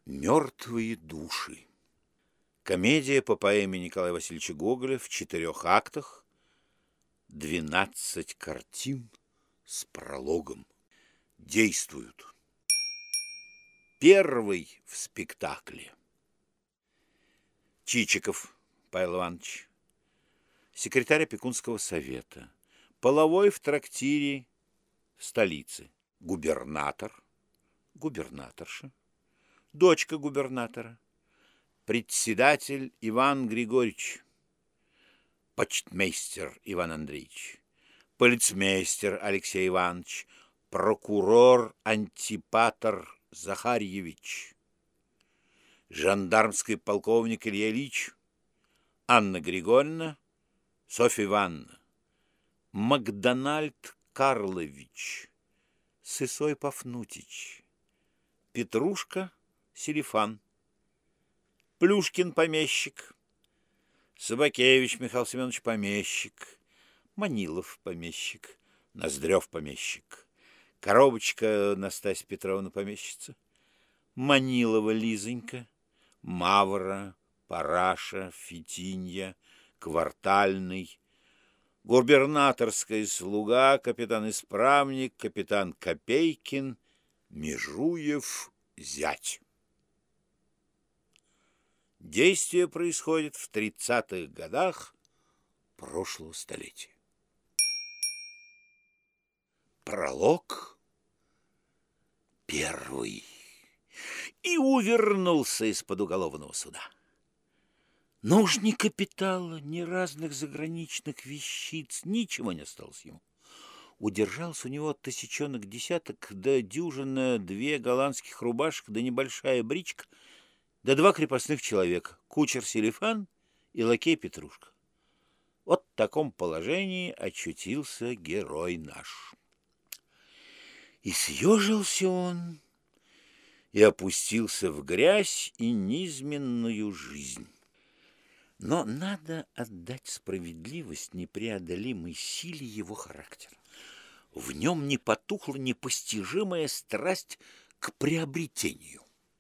Мертвые души. Комедия по поэме Николая Васильевича Гоголя в 4 актах, 12 картин с прологом. Действуют. Первый в спектакле. Чичиков Павел Иванович, секретарь опекунского совета, половой в трактире в столице, губернатор, губернаторша, дочка губернатора, председатель Иван Григорьевич, почтмейстер Иван Андреевич, полицмейстер Алексей Иванович, прокурор Антипатр Захарьевич, жандармский полковник Илья Ильич, Анна Григорьевна, Софья Ивановна, Макдональд Карлович, Сысой Пафнутич, Петрушка Селифан, Плюшкин помещик, Собакевич Михаил Семенович помещик, Манилов помещик, Ноздрев помещик, Коробочка Настасья Петровна помещица, Манилова Лизонька, Мавра, Параша, Фитинья, Квартальный, губернаторская слуга, капитан-исправник, капитан Копейкин, Межуев зять. Действие происходит в 30-х годах прошлого столетия. Пролог первый. И увернулся из-под уголовного суда. Но уж ни капитала, ни разных заграничных вещиц, ничего не осталось ему. Удержался у него от тысячонок десяток, да дюжина 2 голландских рубашек, да небольшая бричка, да 2 крепостных человека, кучер Селифан и лакей Петрушка. Вот в таком положении очутился герой наш. И съежился он, и опустился в грязь и низменную жизнь. Но надо отдать справедливость непреодолимой силе его характера. В нем не потухла непостижимая страсть к приобретению.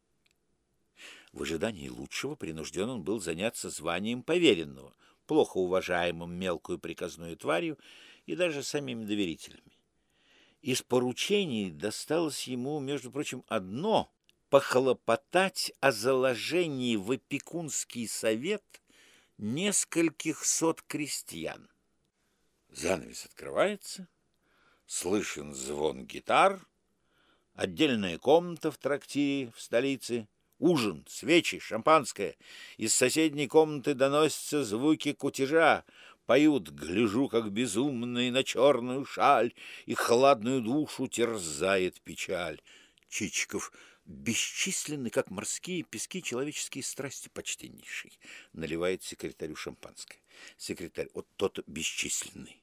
В ожидании лучшего принужден он был заняться званием поверенного, плохо уважаемым мелкую приказную тварью и даже самими доверителями. Из поручений досталось ему, между прочим, одно — похлопотать о заложении в опекунский совет нескольких сот крестьян. Занавес открывается, слышен звон гитар, отдельная комната в трактире в столице, ужин, свечи, шампанское. Из соседней комнаты доносятся звуки кутежа. Поют «Гляжу, как безумный на черную шаль, и хладную душу терзает печаль». Чичиков бесчисленны, как морские пески, человеческие страсти, почтеннейший, наливает секретарю шампанское. Секретарь, вот тот бесчисленный.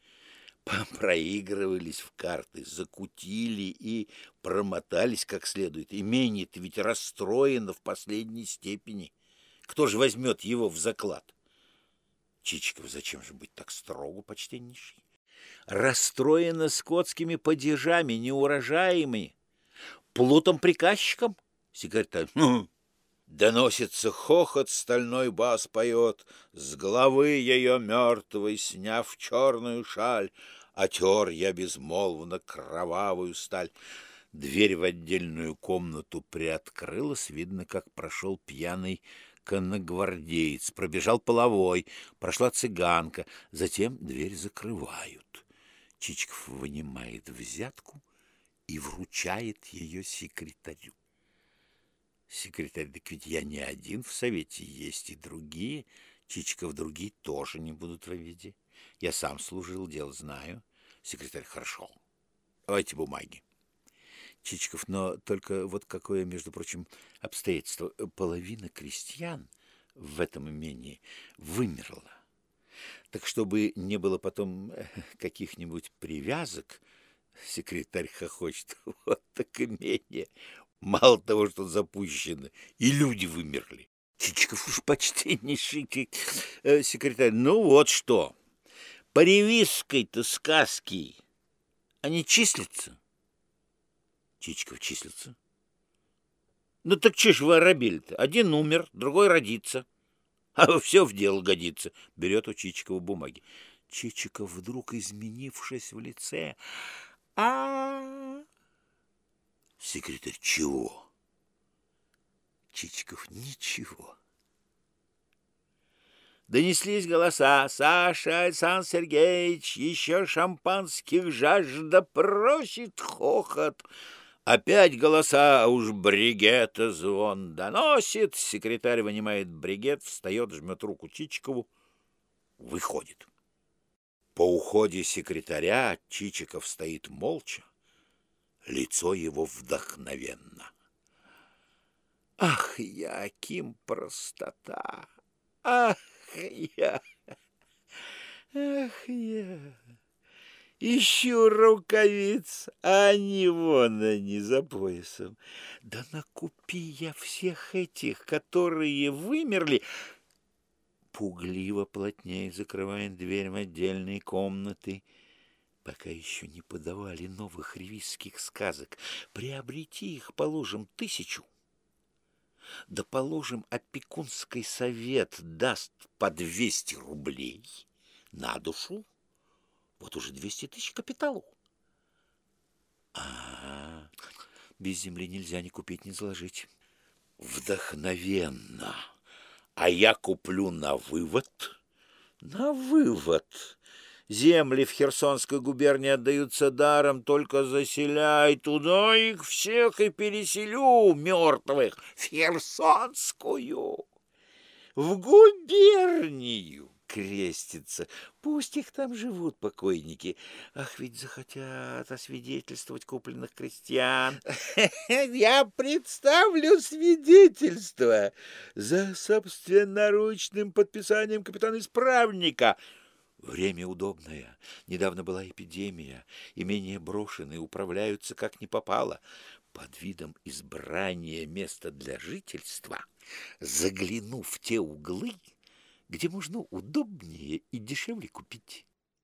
Проигрывались в карты, закутили и промотались как следует. Имение-то ведь расстроено в последней степени. Кто же возьмет его в заклад? Чичиков, зачем же быть так строго, почтеннейший? Расстроено скотскими падежами, неурожаями, плутом-приказчиком. Секретарь, доносится хохот, стальной бас поет, с головы ее мертвой, сняв черную шаль, отер я безмолвно кровавую сталь. Дверь в отдельную комнату приоткрылась, видно, как прошел пьяный конногвардеец, пробежал половой, прошла цыганка, затем дверь закрывают. Чичиков вынимает взятку и вручает ее секретарю. Секретарь, так ведь я не один в совете, есть и другие. Чичиков, другие тоже не будут в виде. Я сам служил, дело знаю. Секретарь, хорошо. Давайте бумаги. Чичиков, но только вот какое, между прочим, обстоятельство. Половина крестьян в этом имении вымерла. Так чтобы не было потом каких-нибудь привязок, секретарь хохочет, вот так имение. Мало того, что запущено, и люди вымерли. Чичиков уж почтеннейший секретарь. Ну вот что, по ревизской-то сказки они числятся? Чичиков числится. Ну так че ж вы оробили-то? Один умер, другой родится. А все в дело годится. Берет у Чичикова бумаги. Чичиков, вдруг изменившись в лице. Секретарь, чего? Чичиков, ничего. Донеслись голоса. Саша, Александр Сергеевич, еще шампанских жажда просит, хохот. Опять голоса, а уж бригета звон доносит. Секретарь вынимает бригет, встает, жмет руку Чичикову, выходит. По уходе секретаря Чичиков стоит молча, лицо его вдохновенно. Ах, Яким, простота! Ах, я! Ах, я! Ищу рукавиц, а они вон они за поясом. Да накупи я всех этих, которые вымерли. Пугливо плотнее закрывает дверь в отдельные комнаты. Пока еще не подавали новых ревизских сказок. Приобрети их, положим, 1000. Да, положим, опекунский совет даст по 200 рублей на душу. Вот уже 200 000 капиталу. Без земли нельзя ни купить, ни заложить. Вдохновенно. А я куплю на вывод. На вывод. Земли в Херсонской губернии отдаются даром, только заселяй туда их всех и переселю, мертвых, в Херсонскую, в губернию. Крестится. Пусть их там живут, покойники. Ах, ведь захотят освидетельствовать купленных крестьян. Я представлю свидетельство за собственноручным подписанием капитана-исправника. Время удобное. Недавно была эпидемия. Имения брошены, управляются как ни попало. Под видом избрания места для жительства, заглянув в те углы, где можно удобнее и дешевле купить.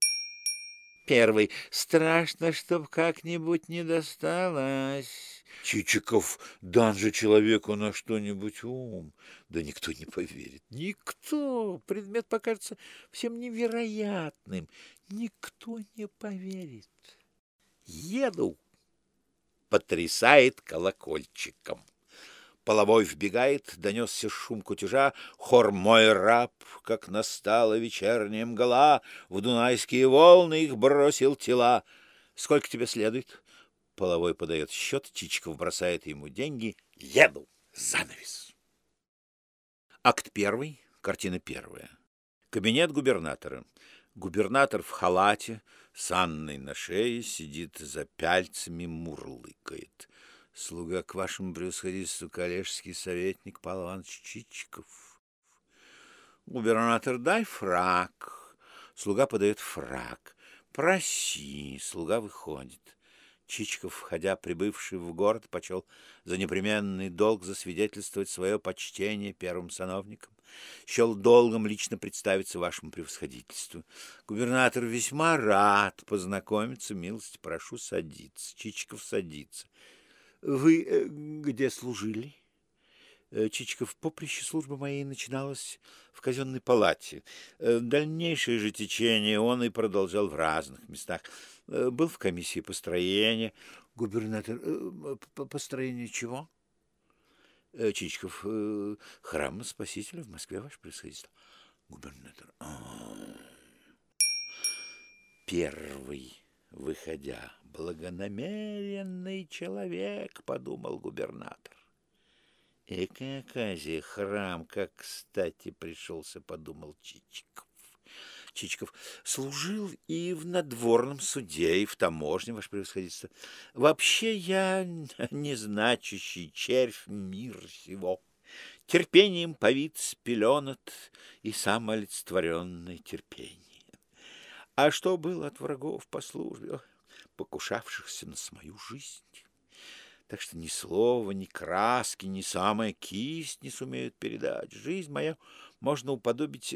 Первый. Страшно, чтоб как-нибудь не досталось. Чичиков, дан же человеку на что-нибудь ум. Да никто не поверит. Никто. Предмет покажется всем невероятным. Никто не поверит. Еду. Потрясает колокольчиком. Половой вбегает, донесся шум кутежа, хор «Мой раб», как настала вечерняя мгла, в дунайские волны их бросил тела. Сколько тебе следует? Половой подает счет, Чичиков бросает ему деньги. Еду. Занавес. Акт 1, картина 1. Кабинет губернатора. Губернатор в халате, с Анной на шее, сидит за пяльцами, мурлыкает. Слуга к вашему превосходительству, коллежский советник Павел Иванович Чичиков. Губернатор, дай фрак. Слуга подает фрак. Проси. Слуга выходит. Чичиков, входя, прибывший в город, почел за непременный долг засвидетельствовать свое почтение первым сановникам. Счел долгом лично представиться вашему превосходительству. Губернатор весьма рад познакомиться. Милости прошу садиться. Чичиков садится. Вы где служили? Чичиков, поприще службы моей начиналась в казенной палате. Дальнейшее же течение он и продолжал в разных местах. Был в комиссии построения. Губернатор, построение чего? Чичиков, храма Спасителя в Москве, ваше превосходительство. Губернатор, первый, выходя, благонамеренный человек, подумал губернатор. Экая оказия, храм, как кстати пришелся, подумал Чичиков. Чичиков служил и в надворном суде, и в таможне, ваше превосходительство. Вообще я незначащий червь мир сего. Терпением повит, спеленат и сам олицетворенное терпение. А что было от врагов по службе, покушавшихся на свою жизнь? Так что ни слова, ни краски, ни самая кисть не сумеют передать. Жизнь моя можно уподобить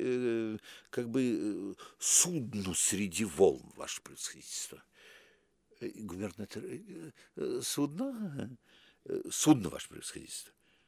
судну среди волн, ваше превосходительство. Губернатор, судно? Судно, ваше превосходительство.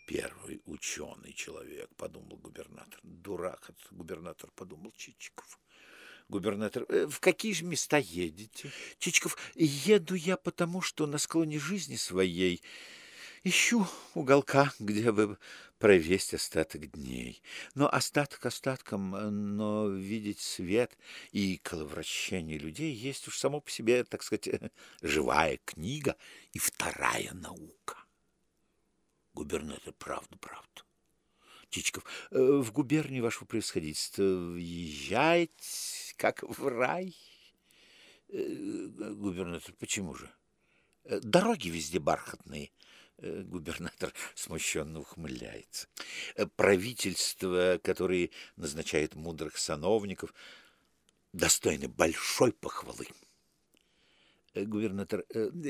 первый ученый человек, подумал губернатор. Дурак этот губернатор, подумал Чичиков. Губернатор: в какие же места едете? Чичиков: еду я потому, что на склоне жизни своей ищу уголка, где бы провесть остаток дней. Но остаток остатком, но видеть свет и коловращение людей есть уж само по себе, так сказать, живая книга и вторая наука. Губернатор: правду. Чичиков: в губернию, ваше превосходительство, въезжать как в рай. Губернатор: почему же? Дороги везде бархатные. Губернатор смущенно ухмыляется. Правительство, которое назначает мудрых сановников, достойны большой похвалы. Губернатор: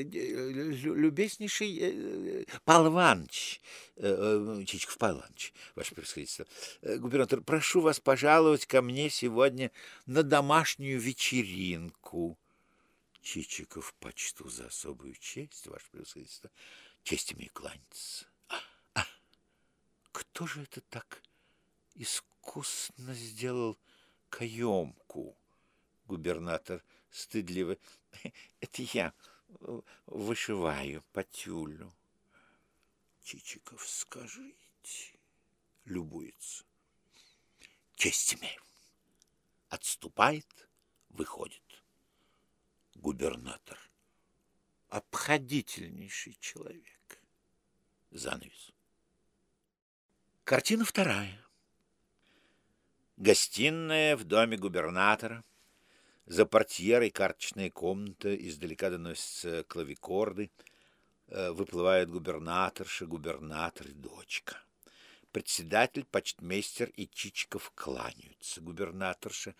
любезнейший Павел Иванович, Чичиков: Павел Иванович, ваше превосходительство. Губернатор: прошу вас пожаловать ко мне сегодня на домашнюю вечеринку. Чичиков: почту за особую честь, ваше превосходительство. Честь имею кланяться. Кто же это так искусно сделал каемку? Губернатор стыдливо: это я вышиваю по тюлю. Чичиков: скажите. Любуется. Честь имею. Отступает, выходит. Губернатор: обходительнейший человек. Занавес. Картина вторая. Гостиная в доме губернатора. За портьерой карточная комната, издалека доносятся клавикорды. Выплывают губернаторша, губернатор и дочка. Председатель, почтмейстер и Чичиков кланяются. Губернаторша: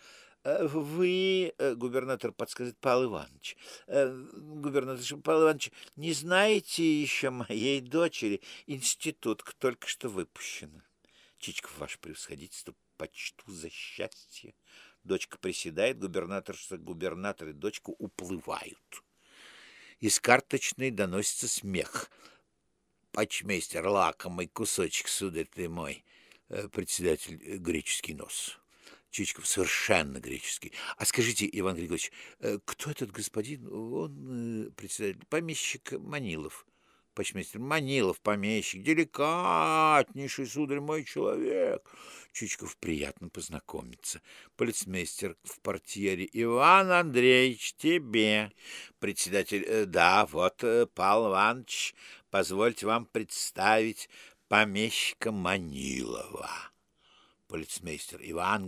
вы, губернатор подсказывает, Павел Иванович. Губернаторша: Павел Иванович, не знаете еще моей дочери? Институт только что выпущена. Чичиков: ваше превосходительство, почту за счастье. Дочка приседает, губернатор и дочка уплывают. Из карточной доносится смех. Почтмейстер: лакомый кусочек, сударь ты мой. Председатель: греческий нос. Чичиков: совершенно греческий. А скажите, Иван Григорьевич, кто этот господин? Он, председатель: помещик Манилов. Почтмейстер: Манилов, помещик, деликатнейший, сударь мой, человек. Чичиков: приятно познакомиться. Полицмейстер в портьере: Иван Андреевич, тебе. Председатель: да, вот, Павел Иванович, позвольте вам представить помещика Манилова. Полицмейстер: Иван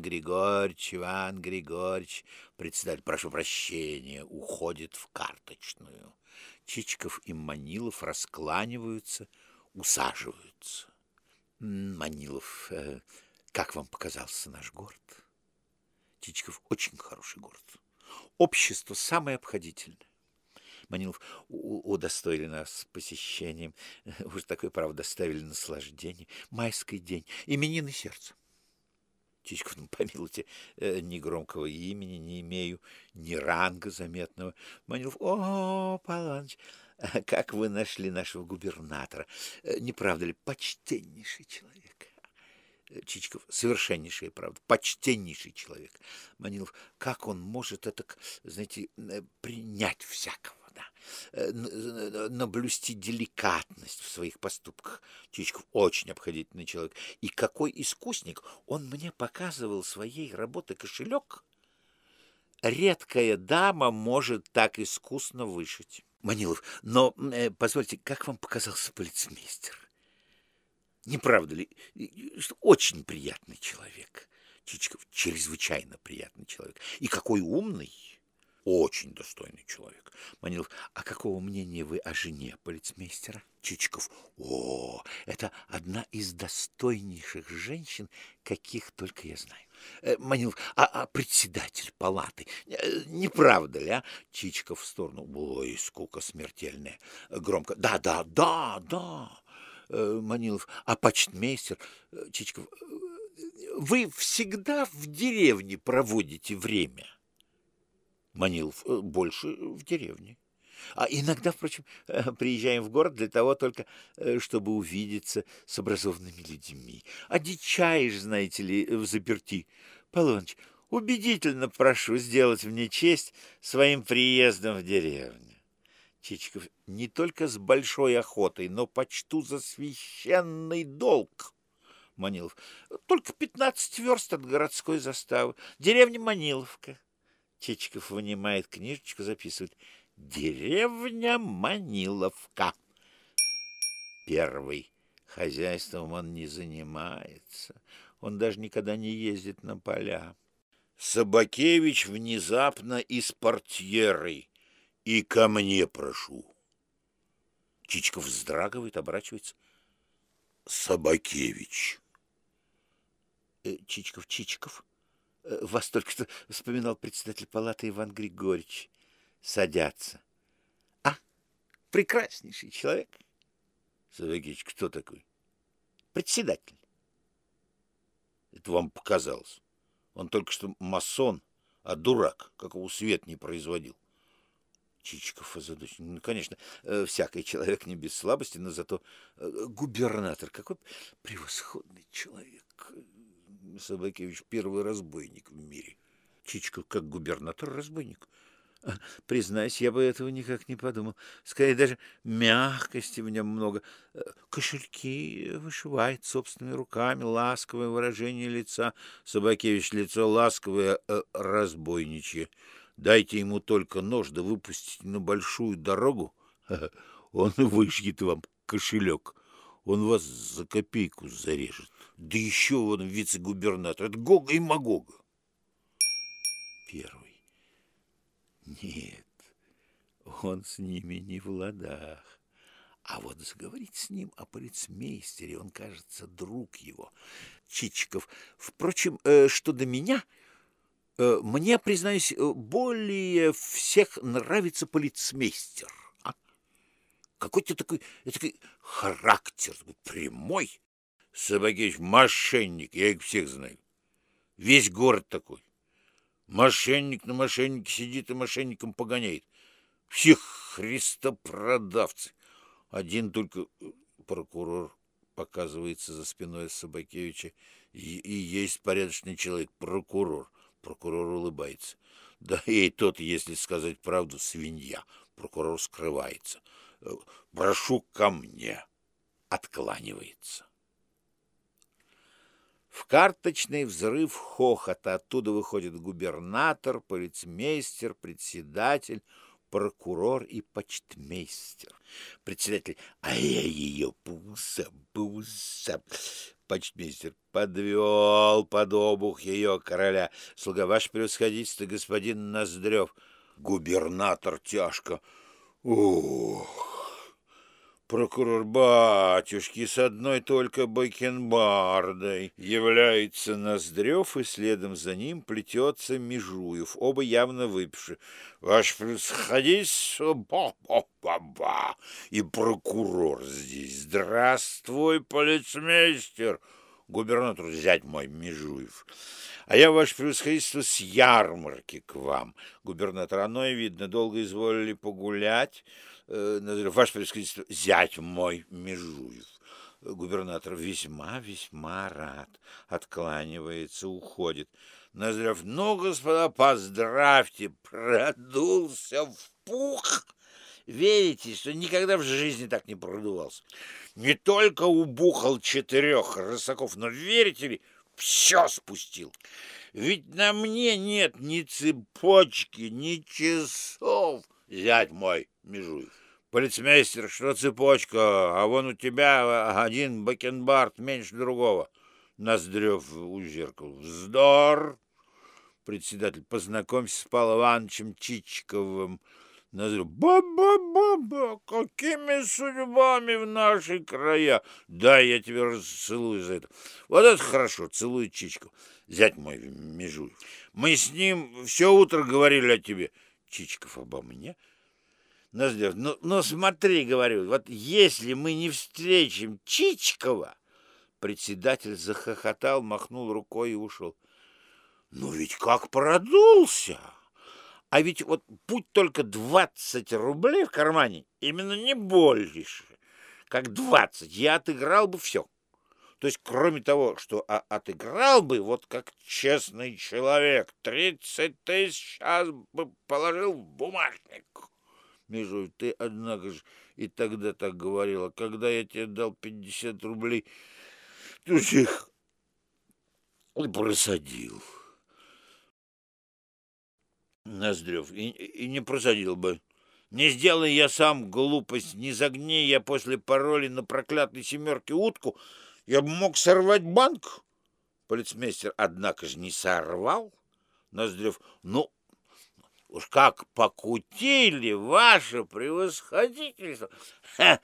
Григорьевич. Председатель: прошу прощения, уходит в карточную. Чичиков и Манилов раскланиваются, усаживаются. Манилов: как вам показался наш город? Чичиков: очень хороший город. Общество самое обходительное. Манилов: удостоили нас посещением. Уж такое, правда, доставили наслаждение. Майский день, именины сердца. Чичиков: помилуйте, ни громкого имени не имею, ни ранга заметного. Манилов: о, Павел Иванович, как вы нашли нашего губернатора? Не правда ли, почтеннейший человек? Чичиков: совершеннейшая правда, почтеннейший человек. Манилов: как он может это, знаете, принять всякого? Наблюсти деликатность в своих поступках. Чичиков: очень обходительный человек. И какой искусник! Он мне показывал своей работы кошелек. Редкая дама может так искусно вышить. Манилов: но, позвольте, как вам показался полицмейстер? Не правда ли, что очень приятный человек? Чичиков: чрезвычайно приятный человек. И какой умный! Очень достойный человек. Манилов: а какого мнения вы о жене полицмейстера? Чичиков: о, это одна из достойнейших женщин, каких только я знаю. Манилов: а председатель палаты, не правда ли, а? Чичиков в сторону: ой, скука смертельная. Громко: да. Манилов: а почтмейстер? Чичиков: вы всегда в деревне проводите время? Манилов: больше в деревне. А иногда, впрочем, приезжаем в город для того только, чтобы увидеться с образованными людьми. Одичаешь, знаете ли, взаперти. Полоныч, убедительно прошу сделать мне честь своим приездом в деревню. Чичиков: не только с большой охотой, но почту за священный долг. Манилов: только 15 верст от городской заставы. Деревня Маниловка. Чичиков вынимает книжечку, записывает: деревня Маниловка. Первый. Хозяйством он не занимается. Он даже никогда не ездит на поля. Собакевич внезапно из портьеры: и ко мне прошу. Чичиков вздрагивает, оборачивается. Собакевич. Чичиков. Вас только что вспоминал председатель палаты Иван Григорьевич. Садятся. А, прекраснейший человек. Собакевич: кто такой? Председатель. Это вам показалось. Он только что масон, а дурак, какого свет не производил. Чичиков озадачен. Ну, конечно, всякий человек не без слабости, но зато губернатор какой превосходный человек. Собакевич: первый разбойник в мире. Чичиков: как губернатор разбойник? Признаюсь, я бы этого никак не подумал. Скорее, даже мягкости в нем много. Кошельки вышивает собственными руками, ласковое выражение лица. Собакевич: лицо ласковое, разбойничье. Дайте ему только нож, да выпустите на большую дорогу, он вышьет вам кошелек. Он вас за копейку зарежет. Да еще он вице-губернатор. Это Гога и Магога. Первый. Нет, он с ними не в ладах. А вот заговорить с ним о полицмейстере, он, кажется, друг его. Чичиков: впрочем, что до меня, мне, признаюсь, более всех нравится полицмейстер. Какой-то такой характер, прямой. Собакевич: мошенник, я их всех знаю. Весь город такой. Мошенник на мошеннике сидит и мошенником погоняет. Всех христопродавцы. Один только прокурор показывается за спиной Собакевича, и есть порядочный человек, прокурор. Прокурор улыбается. Да и тот, если сказать правду, свинья. Прокурор скрывается. Прошу ко мне. Откланивается. В карточный взрыв хохота. Оттуда выходит губернатор, полицмейстер, председатель, прокурор и почтмейстер. Председатель: а я ее буса. Почтмейстер: подвел под обух ее короля. Слуга: ваше превосходительство, господин Ноздрев. Губернатор тяжко: ох. Прокурор: батюшки, с одной только бакенбардой. Является Ноздрев, и следом за ним плетется Межуев, оба явно выпивши. Ваше превосходительство, ба-ба-ба-ба. И прокурор здесь: здравствуй, полицмейстер. Губернатор: зять мой, Межуев. А я, ваше превосходительство, с ярмарки к вам. Губернатор: оно и видно, долго изволили погулять. Ваше превосходительство, зять мой, Межуев. Губернатор: весьма рад. Откланивается, уходит. Ноздрев: ну, господа, поздравьте, продулся в пух. Верите, что никогда в жизни так не продувался? Не только убухал 4 рысаков, но, верите ли, все спустил. Ведь на мне нет ни цепочки, ни часов. Зять мой, Межуев. Полицмейстер: что цепочка, а вон у тебя один бакенбард меньше другого. Ноздрев у зеркала: вздор. Председатель: познакомься с Павлом Ивановичем Чичиковым. Ноздрев: ба-ба-ба-ба, какими судьбами в наши края. Да, я тебя расцелую за это. Вот это хорошо, целует Чичиков. Зять мой, Межуев. Мы с ним все утро говорили о тебе. Чичиков: обо мне? Ноздрев: ну смотри, говорю, вот если мы не встретим Чичикова. Председатель захохотал, махнул рукой и ушел. Ну ведь как продулся! А ведь вот будь только 20 рублей в кармане, именно не больше, как 20, я отыграл бы все. То есть, кроме того, что отыграл бы, вот как честный человек, 30 тысяч сейчас бы положил в бумажник. Между ты, однако же, и тогда так говорила, когда я тебе дал 50 рублей, ты же их и просадил. Ноздрев, и не просадил бы. Не сделай я сам глупость, не загни я после пароля на проклятой семерке утку, я бы мог сорвать банк. Полицмейстер, однако же, не сорвал. Ноздрев, ну, уж как покутили, ваше превосходительство. Ха,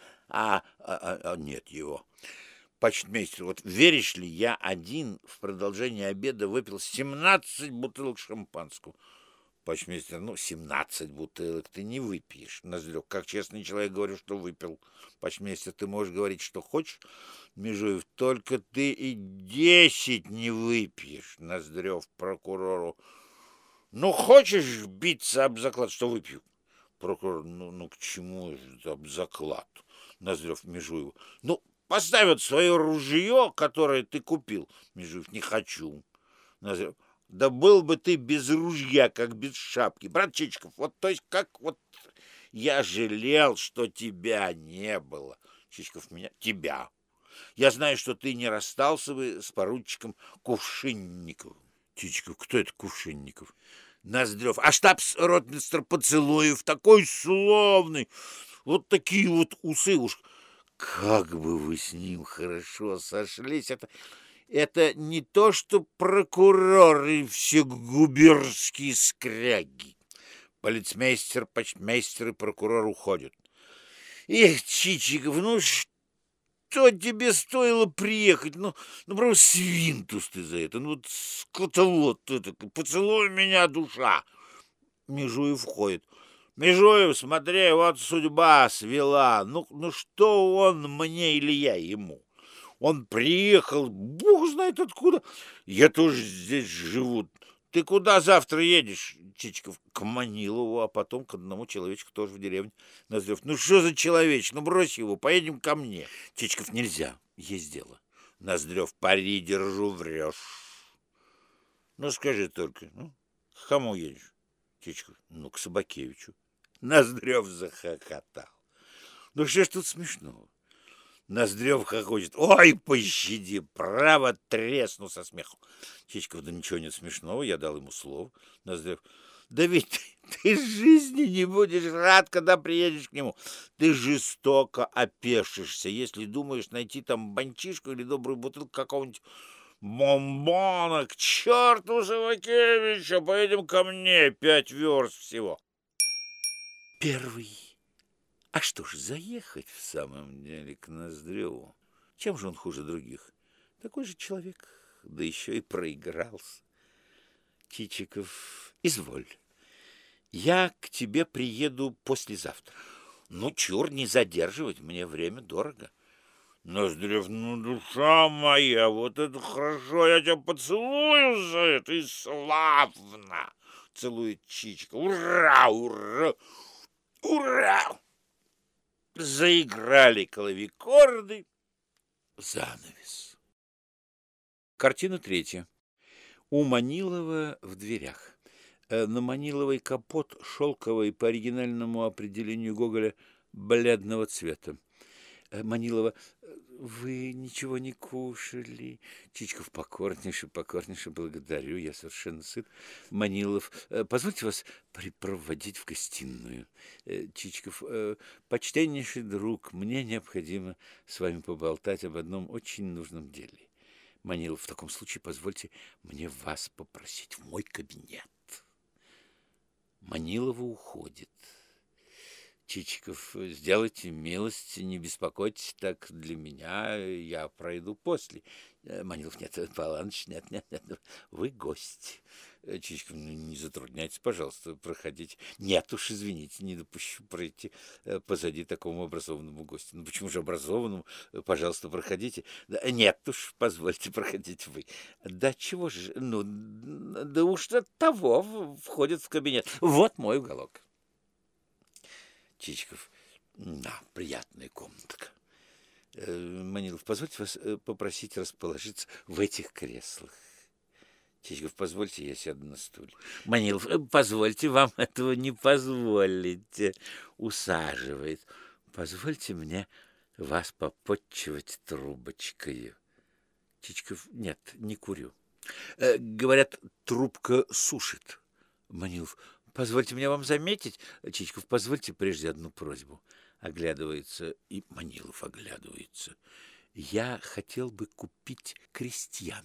нет его. Почтмейстер, вот веришь ли, я один в продолжении обеда выпил 17 бутылок шампанского. Почтмейстер, 17 бутылок ты не выпьешь. Ноздрев, как честный человек говорю, что выпил. Почтмейстер, ты можешь говорить, что хочешь. Межуев, только ты и 10 не выпьешь. Ноздрев прокурору. Хочешь биться об заклад, что выпью? Прокурор, к чему это об заклад? Ноздрев Межуеву. Поставят свое ружье, которое ты купил. Межуев, не хочу. Ноздрев, да был бы ты без ружья, как без шапки. Брат Чичиков, вот то есть как вот я жалел, что тебя не было. Чичиков, меня? Тебя. Я знаю, что ты не расстался бы с поручиком Кувшинниковым. Чичиков, кто это Кувшинников? Ноздрев, а штабс-ротмистр Поцелуев, такой славный. Вот такие вот усы уж. Как бы вы с ним хорошо сошлись. Это не то, что прокуроры все губернские скряги. Полицмейстер, почтмейстер и прокурор уходят. Эх, Чичиков, что тебе стоило приехать? Правда, свинтус ты за это. Вот скотовод ты такой. Поцелуй меня, душа. Межуев входит. Межуев, смотри, вот судьба свела. Что он мне или я ему? Он приехал, бог знает откуда. Я тоже здесь живу. Ты куда завтра едешь, Чичиков? К Манилову, а потом к одному человечку тоже в деревне. Ноздрев, что за человечек? Брось его, поедем ко мне. Чичиков, нельзя, есть дело. Ноздрев, пари держу, врешь. Скажи только, к кому едешь? Чичиков, к Собакевичу. Ноздрев захохотал. Что ж тут смешного? Ноздрев хохочет. Ой, пощади, право тресну со смеху. Чичиков, да ничего нет смешного, я дал ему слово. Ноздрев, да ведь ты жизни не будешь рад, когда приедешь к нему. Ты жестоко опешишься, если думаешь найти там банчишку или добрую бутылку какого-нибудь бомбона. К черту Савакевича, поедем ко мне, 5 верст всего. Первый. А что ж, заехать в самом деле к Ноздреву? Чем же он хуже других? Такой же человек, да еще и проигрался. Чичиков, изволь. Я к тебе приеду послезавтра. Чур, не задерживать, мне время дорого. Ноздрев, душа моя, вот это хорошо, я тебя поцелую за это, и славно. Целует Чичиков. Ура, ура, ура! Заиграли клавикорды. Занавес. Картина третья. У Манилова в дверях. На Маниловой капот шелковый по оригинальному определению Гоголя бледного цвета. Манилова, вы ничего не кушали? Чичиков, покорнейше благодарю, я совершенно сыт. Манилов, позвольте вас припроводить в гостиную. Чичиков, почтеннейший друг, мне необходимо с вами поболтать об одном очень нужном деле. Манилов, в таком случае позвольте мне вас попросить в мой кабинет. Манилова уходит. Чичиков, сделайте милость, не беспокойтесь так для меня, я пройду после. Манилов, нет, Павел Иванович, нет, вы гость. Чичиков, ну, не затрудняйтесь, пожалуйста, проходите. Нет уж, извините, не допущу пройти позади такому образованному гостю. Ну, почему же образованному? Пожалуйста, проходите. Да, нет уж, позвольте, проходите вы. Да чего же, ну, да уж от того входит в кабинет. Вот мой уголок. Чичиков, да, приятная комнатка. Манилов, позвольте вас попросить расположиться в этих креслах. Чичиков, позвольте, я сяду на стуле. Манилов, позвольте, вам этого не позволите. Усаживает. Позвольте мне вас попотчевать трубочкой. Чичиков, нет, не курю. Говорят, трубка сушит. Манилов, позвольте мне вам заметить. Чичиков, позвольте прежде одну просьбу. Оглядывается, и Манилов оглядывается. Я хотел бы купить крестьян.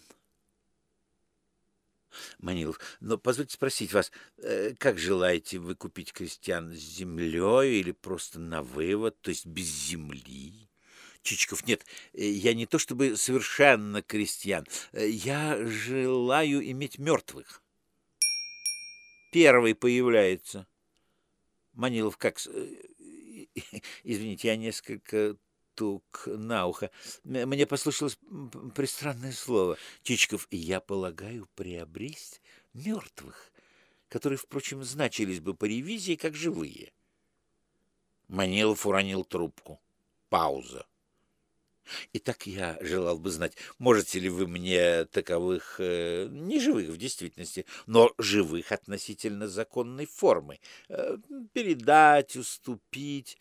Манилов, но позвольте спросить вас, как желаете вы купить крестьян, с землей или просто на вывод, то есть без земли? Чичиков, нет, я не то чтобы совершенно крестьян, я желаю иметь мертвых. Первый появляется. Манилов, как... Извините, я несколько тук на ухо. Мне послышалось пристранное слово. Чичиков, я полагаю, приобрести мертвых, которые, впрочем, значились бы по ревизии как живые. Манилов уронил трубку. Пауза. Итак, я желал бы знать, можете ли вы мне таковых, не живых в действительности, но живых относительно законной формы, передать, уступить.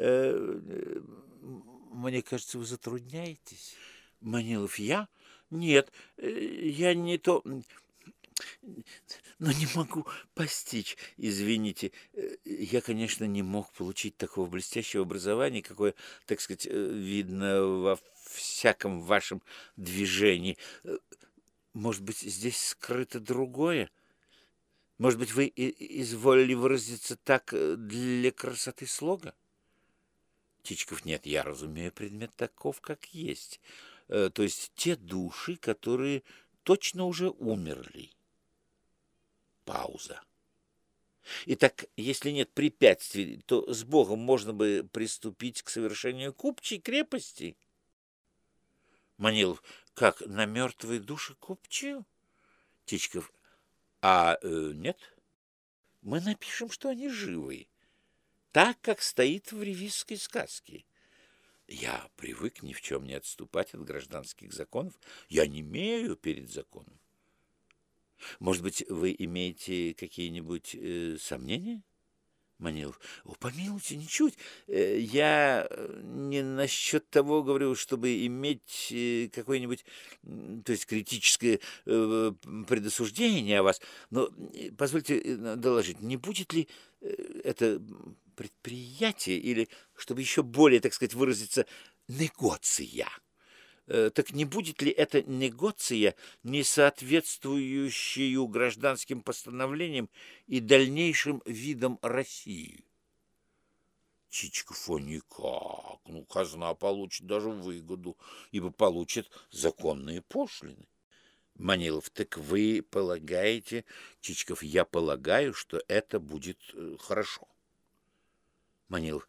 Мне кажется, вы затрудняетесь. Манилов, я? Нет, я не то... Но не могу постичь, извините. Я, конечно, не мог получить такого блестящего образования, какое, так сказать, видно во всяком вашем движении. Может быть, здесь скрыто другое? Может быть, вы изволили выразиться так для красоты слога? Чичиков, нет, я разумею предмет таков, как есть. То есть те души, которые точно уже умерли. Пауза. Итак, если нет препятствий, то с Богом можно бы приступить к совершению купчей крепости. Манилов, как, на мертвые души купчую? Чичиков, нет, мы напишем, что они живые, так, как стоит в ревизской сказке. Я привык ни в чем не отступать от гражданских законов. Я не имею перед законом. Может быть, вы имеете какие-нибудь сомнения? Манилов, помилуйте, ничуть. Я не насчет того говорю, чтобы иметь какое-нибудь, то есть критическое предосуждение о вас. Но позвольте доложить, не будет ли это предприятие или, чтобы еще более, так сказать, выразиться, негоция? Так не будет ли эта негоция, не соответствующую гражданским постановлениям и дальнейшим видам России? Чичиков, никак. Ну, казна получит даже выгоду, ибо получит законные пошлины. Манилов, так вы полагаете... Чичиков, я полагаю, что это будет хорошо. Манилов,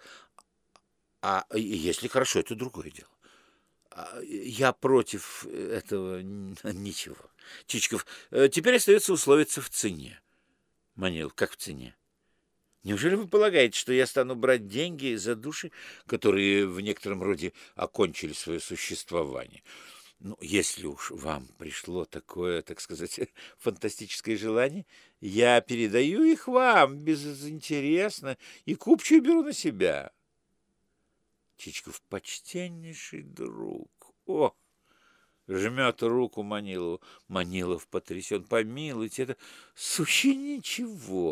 а если хорошо, это другое дело. Я против этого ничего. Чичиков, теперь остается условиться в цене. Манилов, как в цене? Неужели вы полагаете, что я стану брать деньги за души, которые в некотором роде окончили свое существование? Ну, если уж вам пришло такое, так сказать, фантастическое желание, я передаю их вам безинтересно и купчую беру на себя. Чичиков, почтеннейший друг. О! Жмет руку Манилову. Манилов потрясен. Помилуйте, это сущее ничего.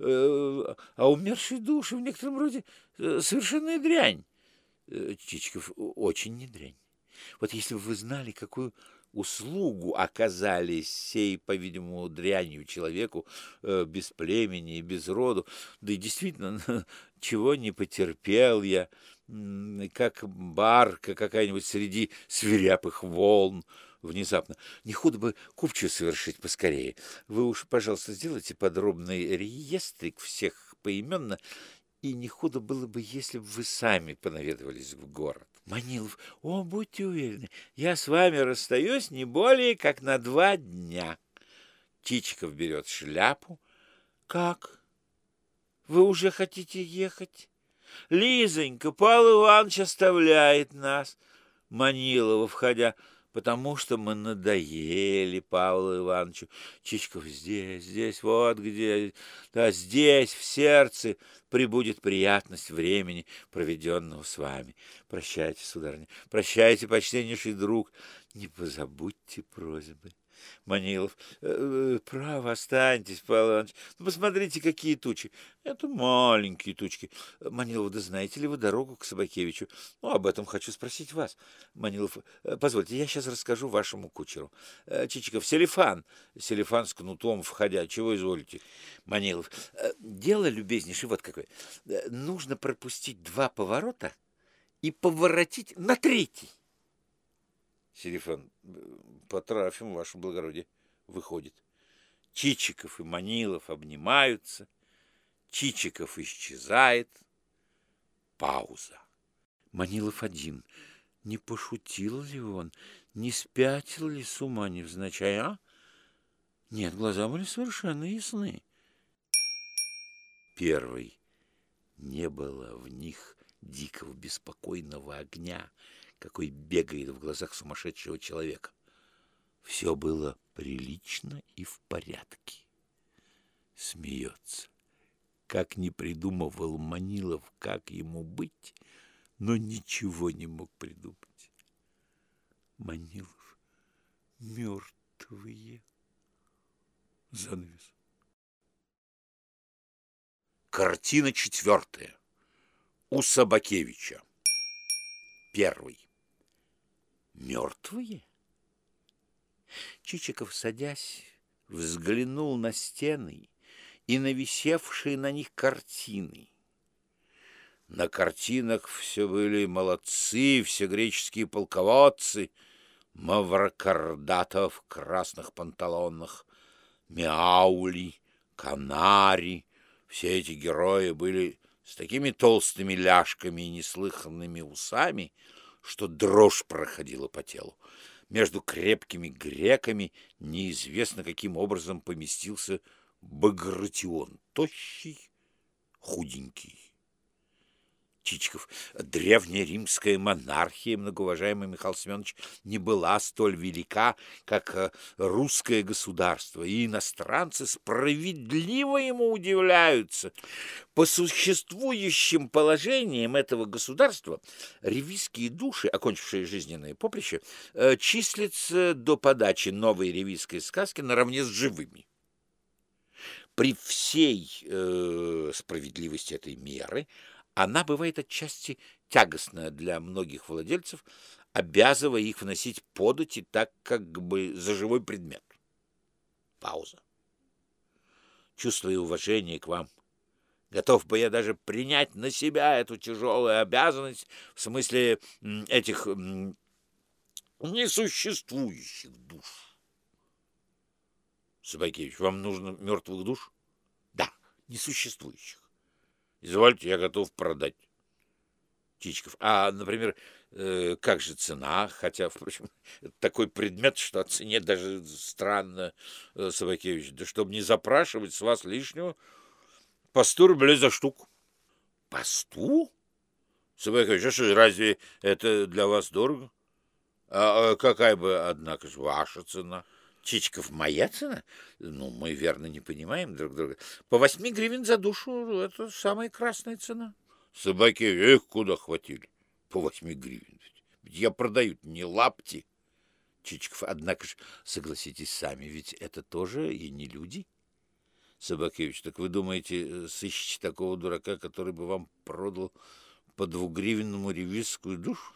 А умершие души в некотором роде совершенная дрянь. Чичиков, очень не дрянь. Вот если бы вы знали, какую услугу оказали сей, по-видимому, дрянью человеку, без племени и без роду, да и действительно, чего не потерпел я, как барка какая-нибудь среди свирепых волн, внезапно. Не худо бы купчую совершить поскорее. Вы уж, пожалуйста, сделайте подробный реестрик всех поименно, и не худо было бы, если бы вы сами понаведывались в город. Манилов: о, будьте уверены, я с вами расстаюсь не более как на 2 дня. Чичиков берет шляпу. Как? Вы уже хотите ехать? Лизонька, Павел Иванович оставляет нас. Манилова, входя: потому что мы надоели Павлу Ивановичу. Чичиков: здесь, вот где, да, здесь, в сердце, прибудет приятность времени, проведенного с вами. Прощайте, сударыня, прощайте, почтеннейший друг, не позабудьте просьбы. Манилов: право, останьтесь, Павел Иванович. Ну, посмотрите, какие тучи. Это маленькие тучки. Манилов: да знаете ли вы дорогу к Собакевичу? Ну, об этом хочу спросить вас. Манилов: позвольте, я сейчас расскажу вашему кучеру. Чичиков: Селифан. Селифан с кнутом, входя: чего изволите? Манилов: дело, любезнейший, вот какое. Нужно пропустить 2 поворота и поворотить на 3-й. Селифан: потрафим, ваше благородие. Выходит. Чичиков и Манилов обнимаются. Чичиков исчезает. Пауза. Манилов один. Не пошутил ли он? Не спятил ли с ума невзначай, а? Нет, глаза были совершенно ясны. Первый. Не было в них дикого беспокойного огня, какой бегает в глазах сумасшедшего человека. Все было прилично и в порядке. Смеется. Как не придумывал Манилов, как ему быть, но ничего не мог придумать. Манилов: мертвые. Занавес. Картина 4. У Собакевича. 1. Мертвые? Чичиков, садясь, взглянул на стены и на висевшие на них картины. На картинах все были молодцы, все греческие полководцы, Маврокордата в красных панталонах, Мяули, Канари. Все эти герои были с такими толстыми ляжками и неслыханными усами, что дрожь проходила по телу. Между крепкими греками неизвестно каким образом поместился Багратион, тощий, худенький. Чичиков: древняя римская монархия, многоуважаемый Михаил Семенович, не была столь велика, как русское государство, и иностранцы справедливо ему удивляются. По существующим положениям этого государства ревизские души, окончившие жизненное поприще, числятся до подачи новой ревизской сказки наравне с живыми. При всей справедливости этой меры она бывает отчасти тягостная для многих владельцев, обязывая их вносить подати так, как бы за живой предмет. Пауза. Чувствуя уважение к вам, готов бы я даже принять на себя эту тяжелую обязанность в смысле этих несуществующих душ. Собакевич: вам нужно мертвых душ? Да, несуществующих. Извольте, я готов продать. Чичиков: а, например, как же цена? Хотя, впрочем, это такой предмет, что о цене даже странно, Собакевич. Да чтобы не запрашивать с вас лишнего, по 100 рублей за штуку. По 100? Собакевич: а что, разве это для вас дорого? А какая бы, однако же, ваша цена? Чичиков: моя цена? Ну, мы верно не понимаем друг друга. По 8 гривен за душу — это самая красная цена. Собаки: куда хватили? По 8 гривен. Ведь я продаю не лапти. Чичиков: однако же, согласитесь сами, ведь это тоже и не люди. Собакевич: так вы думаете, сыщете такого дурака, который бы вам продал по 2-гривенному ревизскую душу?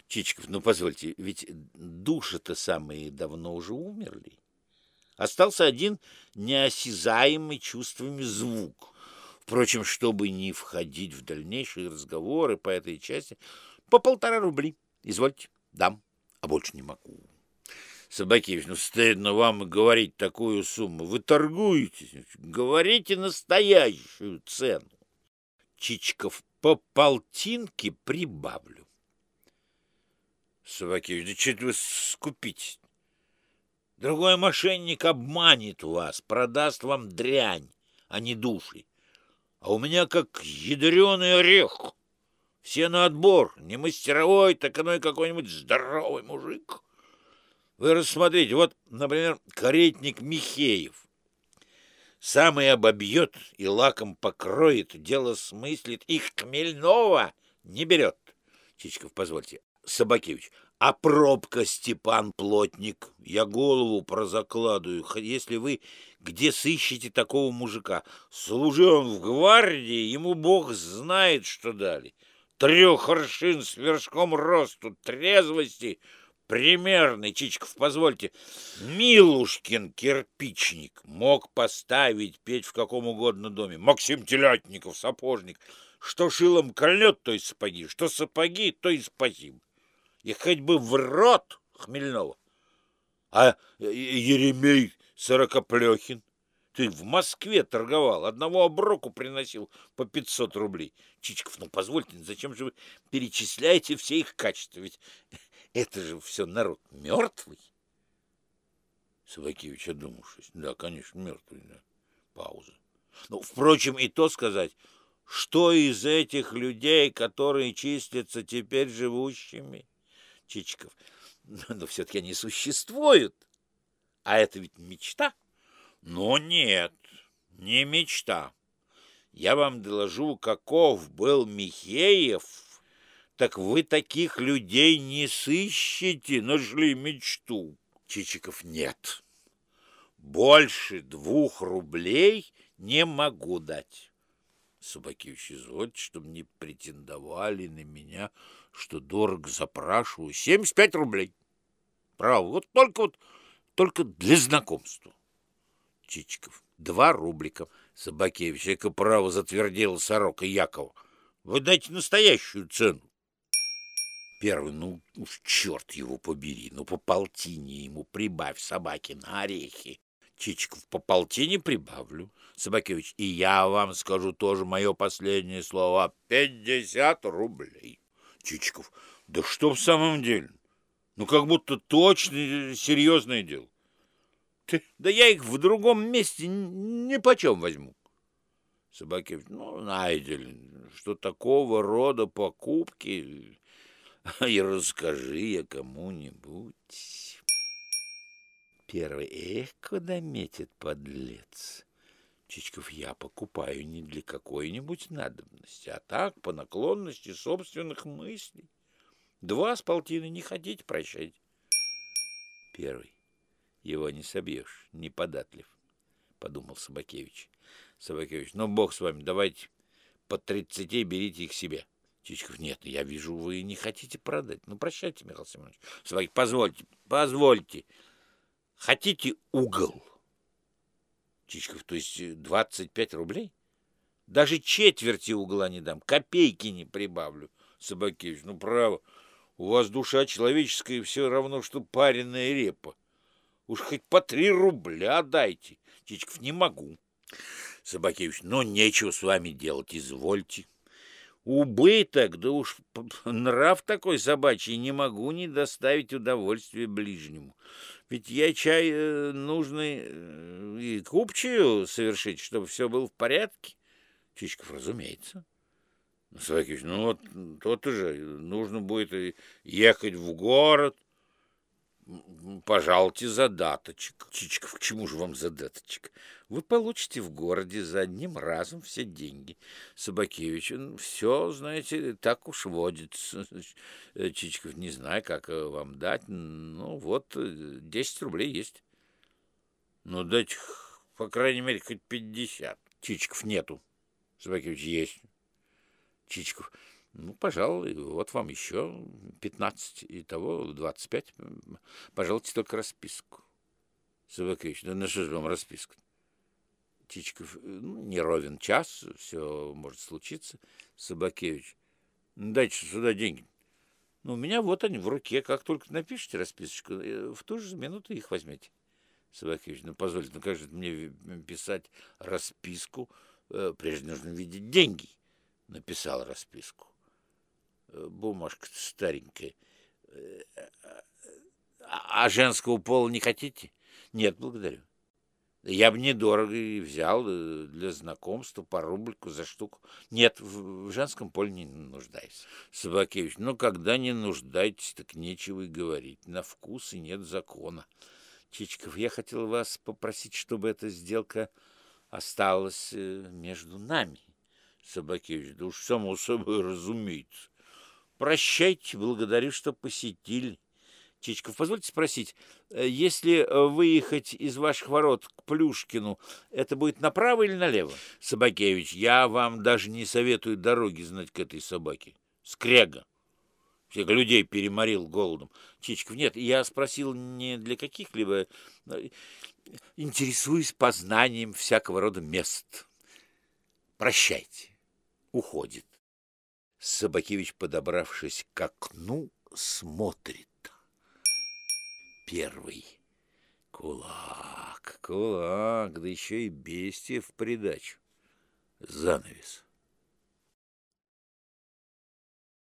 Чичиков, ну позвольте, ведь души-то самые давно уже умерли. Остался один неосязаемый чувствами звук. Впрочем, чтобы не входить в дальнейшие разговоры по этой части, по 1,5 рубля. Извольте, дам, а больше не могу. Собакевич, ну стыдно вам говорить такую сумму. Вы торгуетесь, говорите настоящую цену. Чичиков, по 1,5 прибавлю. Собакевич, да что вы скупитесь? Другой мошенник обманет вас, продаст вам дрянь, а не души. А у меня как ядреный орех. Все на отбор, не мастеровой, так иной какой-нибудь здоровый мужик. Вы рассмотрите, вот, например, каретник Михеев. Сам и обобьет, и лаком покроет, дело смыслит, и хмельного не берет. Чичиков, позвольте. Собакевич, а пробка Степан Плотник, я голову прозакладываю, если вы где сыщете такого мужика. Служил он в гвардии, ему бог знает, что дали. 3 аршин с вершком росту, трезвости примерный. Чичиков, позвольте, Милушкин кирпичник мог поставить, петь в каком угодно доме. Максим Телятников, сапожник, что шилом кольнет, то и сапоги, что сапоги, то и спасибо. И хоть бы в рот хмельного. А Еремей Сорокоплехин, ты в Москве торговал, одного оброку приносил по 500 рублей. Чичиков, ну позвольте, зачем же вы перечисляете все их качества? Ведь это же все народ мертвый. Собакевич, одумавшись, да, конечно, мертвый, да. Пауза. Ну, впрочем, и то сказать, что из этих людей, которые числятся теперь живущими, Чичиков, но все-таки они существуют. А это ведь мечта? Но нет, не мечта. Я вам доложу, каков был Михеев. Так вы таких людей не сыщете, нашли мечту. Чичиков, нет. Больше 2 рублей не могу дать. Собакевич, извольте, чтобы не претендовали на меня, что дорого запрашиваю. 75 рублей. Право, вот только для знакомства. Чичиков, 2 рублика. Собакевич, эко право затвердела сорока Якова. Вы дайте настоящую цену. Первый, ну уж черт его побери, ну по 1,5 ему прибавь, собаки, на орехи. Чичиков, по 1,5 прибавлю. Собакевич, и я вам скажу тоже мое последнее слово. 50 рублей. Чичиков, да что в самом деле? Ну как будто точно серьезное дело. Да я их в другом месте ни почем возьму. Собакевич, ну, знаете ли, что такого рода покупки, и расскажи я кому-нибудь. Первый, эх, куда метит подлец. Чичиков, я покупаю не для какой-нибудь надобности, а так, по наклонности собственных мыслей. 2,5 не хотите, прощайте. Первый, его не собьешь, не податлив, подумал Собакевич. Собакевич, ну, бог с вами, давайте по 30 берите их себе. Чичиков, нет, я вижу, вы не хотите продать. Ну, прощайте, Михаил Семенович. Собакевич, позвольте. Хотите угол? Чичиков, то есть 25 рублей? Даже четверти угла не дам, копейки не прибавлю. Собакевич, ну, право, у вас душа человеческая все равно, что пареная репа. Уж хоть по 3 рубля дайте. Чичиков, не могу. Собакевич, ну, нечего с вами делать, извольте. Убыток, да уж нрав такой собачий, не могу не доставить удовольствия ближнему. Ведь я чай нужно и купчую совершить, чтобы все было в порядке. Чичиков, разумеется. Собакевич, ну вот то-то же, нужно будет ехать в город. Пожалуйте задаточек. Чичиков, к чему же вам задаточек? Вы получите в городе за одним разом все деньги. Собакевич, все, знаете, так уж водится. Чичиков, не знаю, как вам дать. Ну, вот, 10 рублей есть. Ну, дайте, по крайней мере, хоть 50. Чичиков, нету. Собакевич, есть. Чичиков, Ну, пожалуй, вот вам еще 15, итого 25. Пожалуйте только расписку. Собакевич, да на что же вам расписка? Чичиков, ну, не ровен час, все может случиться. Собакевич, ну, дайте сюда деньги. Ну, у меня вот они в руке. Как только напишите расписочку, в ту же минуту их возьмете. Собакевич, ну, позвольте, ну как же мне писать расписку? Прежде нужно видеть деньги. Написал расписку. Бумажка старенькая. А женского пола не хотите? Нет, благодарю. Я бы недорого и взял для знакомства по рублику за штуку. Нет, в женском поле не нуждаюсь. Собакевич, ну, когда не нуждаетесь, так нечего и говорить. На вкус и нет закона. Чичиков, я хотел вас попросить, чтобы эта сделка осталась между нами. Собакевич, да уж само собой разумеется. Прощайте, благодарю, что посетили. Чичиков, позвольте спросить, если выехать из ваших ворот к Плюшкину, это будет направо или налево? Собакевич, я вам даже не советую дороги знать к этой собаке. Скряга. Всех людей переморил голодом. Чичиков, нет, я спросил не для каких-либо... Интересуюсь познанием всякого рода мест. Прощайте. Уходит. Собакевич, подобравшись к окну, смотрит. Первый. Кулак, да еще и бестия в придачу. Занавес.